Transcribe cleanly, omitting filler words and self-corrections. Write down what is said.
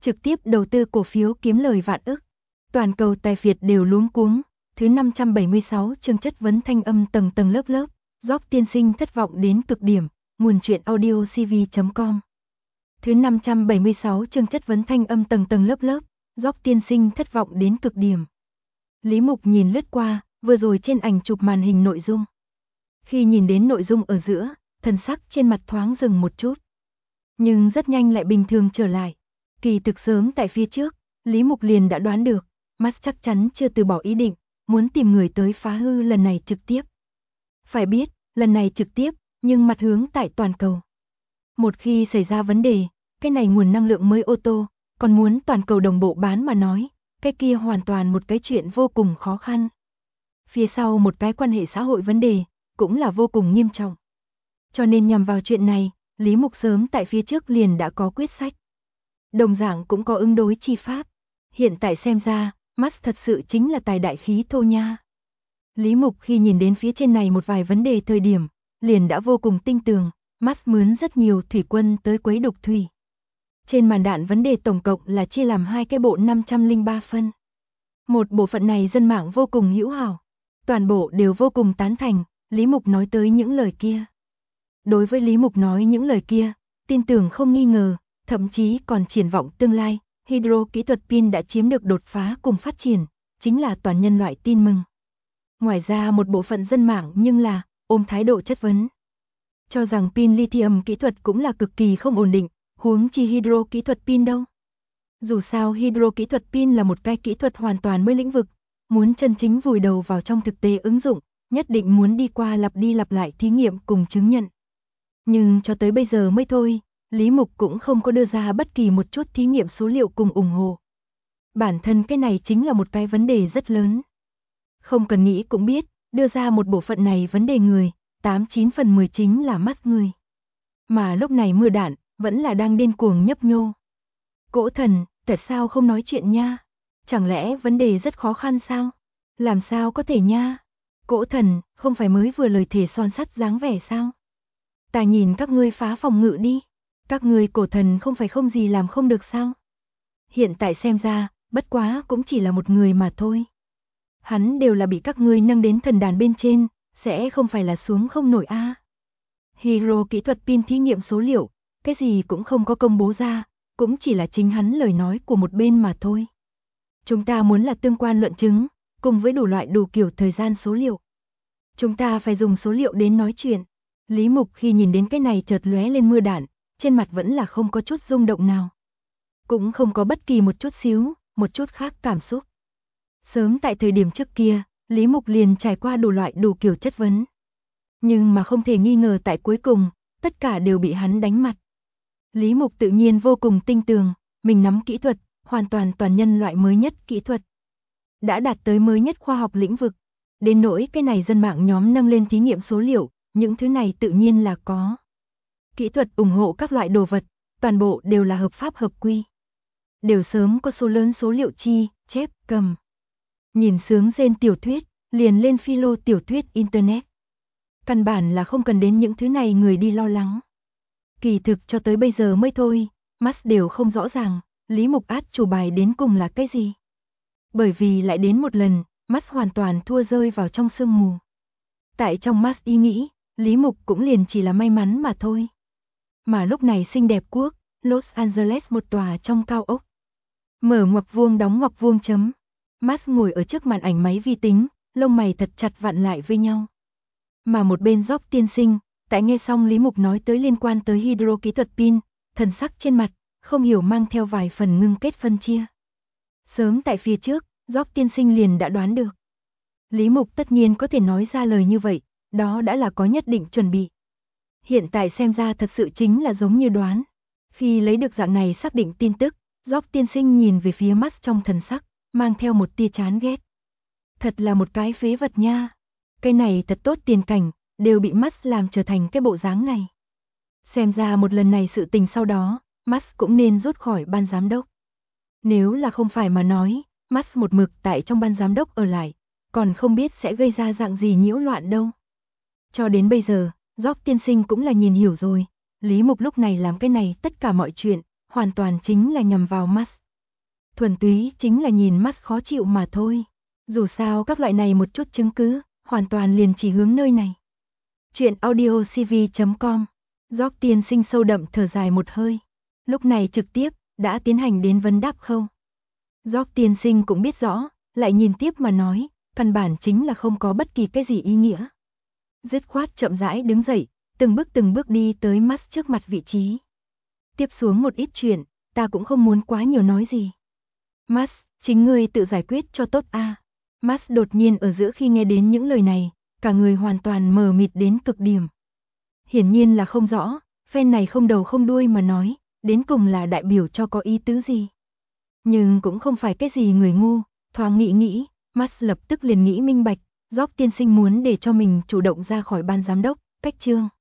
trực tiếp đầu tư cổ phiếu kiếm lời vạn ức. Toàn cầu tài phiệt đều luống cuống. Thứ 576 chương chất vấn thanh âm tầng tầng lớp lớp. Job tiên sinh thất vọng đến cực điểm. Nguồn truyện audio cv.com. Thứ 576 chương chất vấn thanh âm tầng tầng lớp lớp. Job tiên sinh thất vọng đến cực điểm. Lý Mục nhìn lướt qua, vừa rồi trên ảnh chụp màn hình nội dung. Khi nhìn đến nội dung ở giữa, thần sắc trên mặt thoáng dừng một chút. Nhưng rất nhanh lại bình thường trở lại. Kỳ thực sớm tại phía trước, Lý Mục liền đã đoán được, Musk chắc chắn chưa từ bỏ ý định, muốn tìm người tới phá hư lần này trực tiếp. Phải biết, lần này trực tiếp, nhưng mặt hướng tại toàn cầu. Một khi xảy ra vấn đề, cái này nguồn năng lượng mới ô tô, còn muốn toàn cầu đồng bộ bán mà nói, cái kia hoàn toàn một cái chuyện vô cùng khó khăn. Phía sau một cái quan hệ xã hội vấn đề, cũng là vô cùng nghiêm trọng. Cho nên nhằm vào chuyện này, Lý Mục sớm tại phía trước liền đã có quyết sách. Đồng dạng cũng có ứng đối chi pháp. Hiện tại xem ra, Musk thật sự chính là tài đại khí thô nha. Lý Mục khi nhìn đến phía trên này một vài vấn đề thời điểm, liền đã vô cùng tin tưởng, Musk mướn rất nhiều thủy quân tới quấy đục thủy. Trên màn đạn vấn đề tổng cộng là chia làm hai cái bộ 503 phân. Một bộ phận này dân mạng vô cùng hữu hảo, toàn bộ đều vô cùng tán thành, Lý Mục nói tới những lời kia. Đối với Lý Mục nói những lời kia, tin tưởng không nghi ngờ, thậm chí còn triển vọng tương lai, hydro kỹ thuật pin đã chiếm được đột phá cùng phát triển, chính là toàn nhân loại tin mừng. Ngoài ra một bộ phận dân mạng nhưng là ôm thái độ chất vấn. Cho rằng pin lithium kỹ thuật cũng là cực kỳ không ổn định, huống chi hydro kỹ thuật pin đâu. Dù sao hydro kỹ thuật pin là một cái kỹ thuật hoàn toàn mới lĩnh vực, muốn chân chính vùi đầu vào trong thực tế ứng dụng, nhất định muốn đi qua lặp đi lặp lại thí nghiệm cùng chứng nhận. Nhưng cho tới bây giờ mới thôi, Lý Mục cũng không có đưa ra bất kỳ một chút thí nghiệm số liệu cùng ủng hộ. Bản thân cái này chính là một cái vấn đề rất lớn. Không cần nghĩ cũng biết, đưa ra một bộ phận này vấn đề người, 89 phần 10 chính là Musk người. Mà lúc này mưa đạn, vẫn là đang điên cuồng nhấp nhô. Cỗ thần, tại sao không nói chuyện nha? Chẳng lẽ vấn đề rất khó khăn sao? Làm sao có thể nha? Cỗ thần, không phải mới vừa lời thề son sắt dáng vẻ sao? Ta nhìn các ngươi phá phòng ngự đi. Các ngươi cổ thần không phải không gì làm không được sao? Hiện tại xem ra, bất quá cũng chỉ là một người mà thôi. Hắn đều là bị các ngươi nâng đến thần đàn bên trên, sẽ không phải là xuống không nổi a. Hydro kỹ thuật pin thí nghiệm số liệu, cái gì cũng không có công bố ra, cũng chỉ là chính hắn lời nói của một bên mà thôi. Chúng ta muốn là tương quan luận chứng, cùng với đủ loại đủ kiểu thời gian số liệu. Chúng ta phải dùng số liệu đến nói chuyện. Lý Mục khi nhìn đến cái này chợt lóe lên mưa đạn, trên mặt vẫn là không có chút rung động nào. Cũng không có bất kỳ một chút xíu, một chút khác cảm xúc. Sớm tại thời điểm trước kia, Lý Mục liền trải qua đủ loại đủ kiểu chất vấn. Nhưng mà không thể nghi ngờ tại cuối cùng, tất cả đều bị hắn đánh mặt. Lý Mục tự nhiên vô cùng tinh tường, mình nắm kỹ thuật, hoàn toàn toàn nhân loại mới nhất kỹ thuật. Đã đạt tới mới nhất khoa học lĩnh vực. Đến nỗi cái này dân mạng nhóm nâng lên thí nghiệm số liệu, những thứ này tự nhiên là có. Kỹ thuật ủng hộ các loại đồ vật, toàn bộ đều là hợp pháp hợp quy. Đều sớm có số lớn số liệu chi, chép, cầm. Nhìn sướng rên tiểu thuyết, liền lên philo tiểu thuyết Internet. Căn bản là không cần đến những thứ này người đi lo lắng. Kỳ thực cho tới bây giờ mới thôi, Musk đều không rõ ràng, Lý Mục át chủ bài đến cùng là cái gì. Bởi vì lại đến một lần, Musk hoàn toàn thua rơi vào trong sương mù. Tại trong Musk ý nghĩ, Lý Mục cũng liền chỉ là may mắn mà thôi. Mà lúc này xinh đẹp quốc, Los Angeles một tòa trong cao ốc. Mở ngoặc vuông đóng ngoặc vuông chấm. Musk ngồi ở trước màn ảnh máy vi tính, lông mày thật chặt vặn lại với nhau. Mà một bên Job tiên sinh, tại nghe xong Lý Mục nói tới liên quan tới hydro kỹ thuật pin, thần sắc trên mặt, không hiểu mang theo vài phần ngưng kết phân chia. Sớm tại phía trước, Job tiên sinh liền đã đoán được. Lý Mục tất nhiên có thể nói ra lời như vậy, đó đã là có nhất định chuẩn bị. Hiện tại xem ra thật sự chính là giống như đoán. Khi lấy được dạng này xác định tin tức, Job tiên sinh nhìn về phía Musk trong thần sắc, mang theo một tia chán ghét. Thật là một cái phế vật nha. Cái này thật tốt tiền cảnh, đều bị Musk làm trở thành cái bộ dáng này. Xem ra một lần này sự tình sau đó, Musk cũng nên rút khỏi ban giám đốc. Nếu là không phải mà nói, Musk một mực tại trong ban giám đốc ở lại, còn không biết sẽ gây ra dạng gì nhiễu loạn đâu. Cho đến bây giờ, Job tiên sinh cũng là nhìn hiểu rồi, Lý Mục lúc này làm cái này tất cả mọi chuyện, hoàn toàn chính là nhằm vào Max. Thuần túy chính là nhìn Max khó chịu mà thôi. Dù sao các loại này một chút chứng cứ, hoàn toàn liền chỉ hướng nơi này. Chuyện audio cv.com. Job tiên sinh sâu đậm thở dài một hơi. Lúc này trực tiếp, đã tiến hành đến vấn đáp khâu. Job tiên sinh cũng biết rõ, lại nhìn tiếp mà nói, căn bản chính là không có bất kỳ cái gì ý nghĩa. Dứt khoát chậm rãi đứng dậy, từng bước đi tới Max trước mặt vị trí. Tiếp xuống một ít chuyện, ta cũng không muốn quá nhiều nói gì. Max, chính ngươi tự giải quyết cho tốt a. Max đột nhiên ở giữa khi nghe đến những lời này, cả người hoàn toàn mờ mịt đến cực điểm. Hiển nhiên là không rõ, phen này không đầu không đuôi mà nói, đến cùng là đại biểu cho có ý tứ gì. Nhưng cũng không phải cái gì người ngu, thoáng nghĩ, Max lập tức liền nghĩ minh bạch, Job tiên sinh muốn để cho mình chủ động ra khỏi ban giám đốc, cách chương.